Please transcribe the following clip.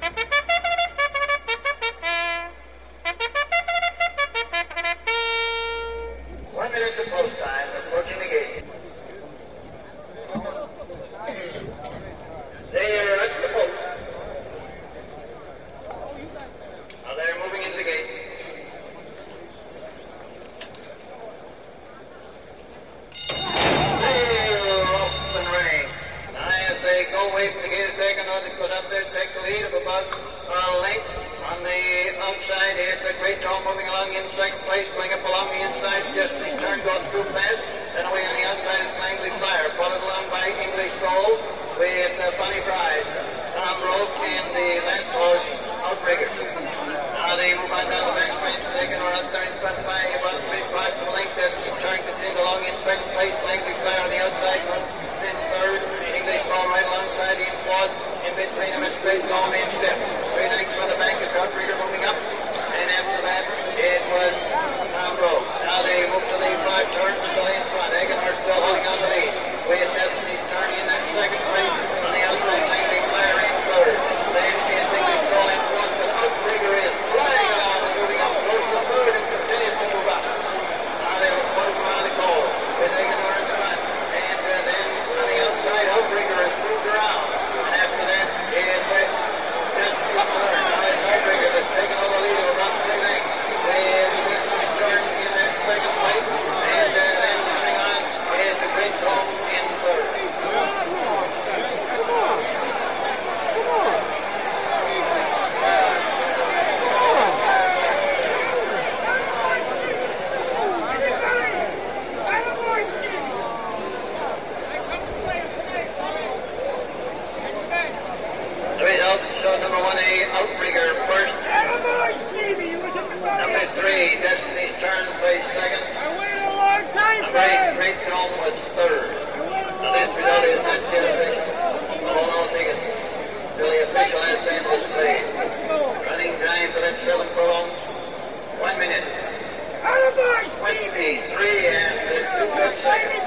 1 minute to post time, approaching the gate. They're at the post. Now they're moving into the gate. They're off and running. Now as they go away from the gate, they can go up there, take the lead of about a length. On the outside, here's the Great Dome moving along in second place, going up along the inside. Just the turn goes through fast. Then away on the outside is Langley Flyer, followed along by English Soul with Funny Bride, Tom Roach, and the last horse, Outrigger. Now they move on down the back straight, second or out there in front by about 3 parts of a length. That's the turn continues along in second place. Langley Flyer on the outside, then third. English Soul right alongside in fourth. In between them is Great Dome in fifth. Straight next from the back is Outrigger moving up. And after that, it was Tom Roach. Now they move to the 5 turns, still in front. Eggenhart still holding on the lead. With Destiny's Turn in that second place. On the outside, Langley Flyer in third. Then is English Soul in fourth, but Outrigger is flying along and moving up close to third and continues to move up. Now they have a quarter mile to go with Eggenhart in front. And then on the outside, Outrigger has moved around. And after that, is Destiny's Turn. Now it's Outrigger that's taken over the lead of about 3 lengths. With Destiny's Turn in that second place. And then coming on is the Great Dome in third. The results show number 1A, Outrigger first. Number 3, Destiny's Turn placed second. Number 8, Great Dome was third. Now this result is not yet official. Hold on, take it. Till the official has been displayed. Running time for that 7 furlongs, 1 minute. 23 and 2 seconds.